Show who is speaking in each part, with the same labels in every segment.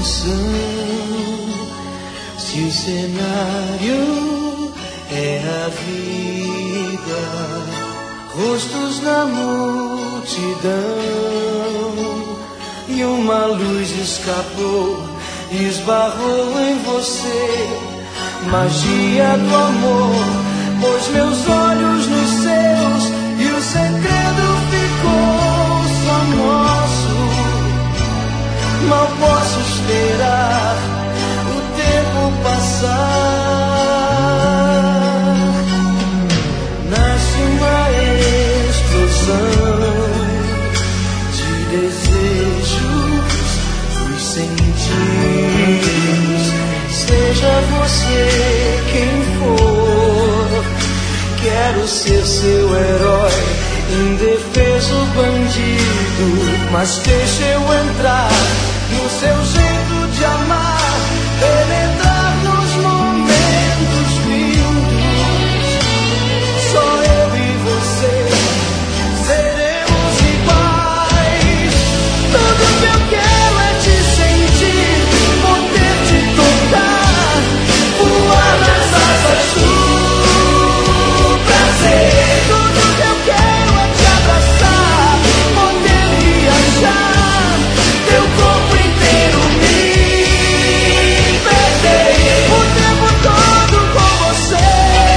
Speaker 1: emoção. Se o cenário é a vida, rostos na multidão, e uma luz escapou e esbarrou em você. Magia do amor, pôs meus olhos nos seus, e o segredo ficou só nosso. Mal posso esperar o tempo passar. Nasce uma explosão de desejos, os sentidos. Seja você quem for, quero ser seu herói, indefeso bandido. Mas deixa eu entrar no seu jeito de amar, penetrar nos momentos lindos. Só eu e você seremos iguais. Tudo que eu quero é te sentir, poder te tocar, voar nas asas do prazer. Tudo que eu quero é te abraçar, poder viajar, teu corpo inteiro me perder, o tempo todo com você.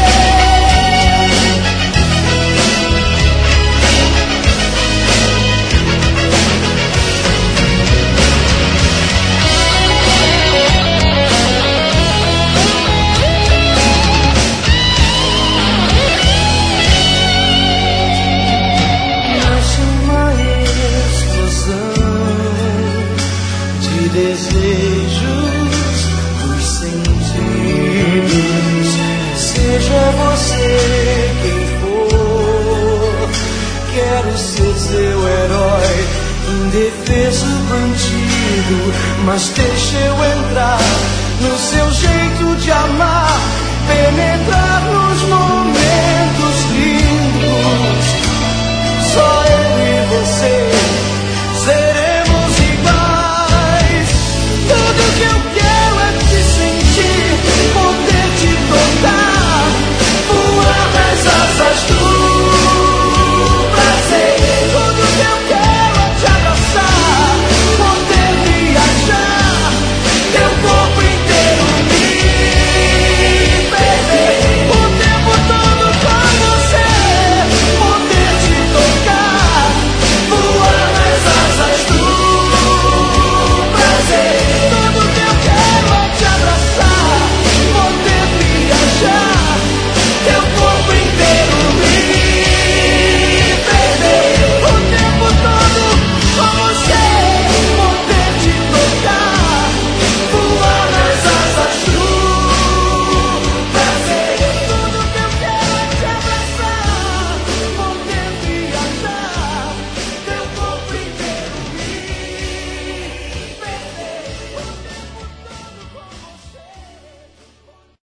Speaker 1: Nasce uma explosão de desejos, dos sentidos. Seja você quem for, quero ser seu herói, indefeso bandido. Mas deixa eu entrar no seu jeito de amar, penetrar nos momentos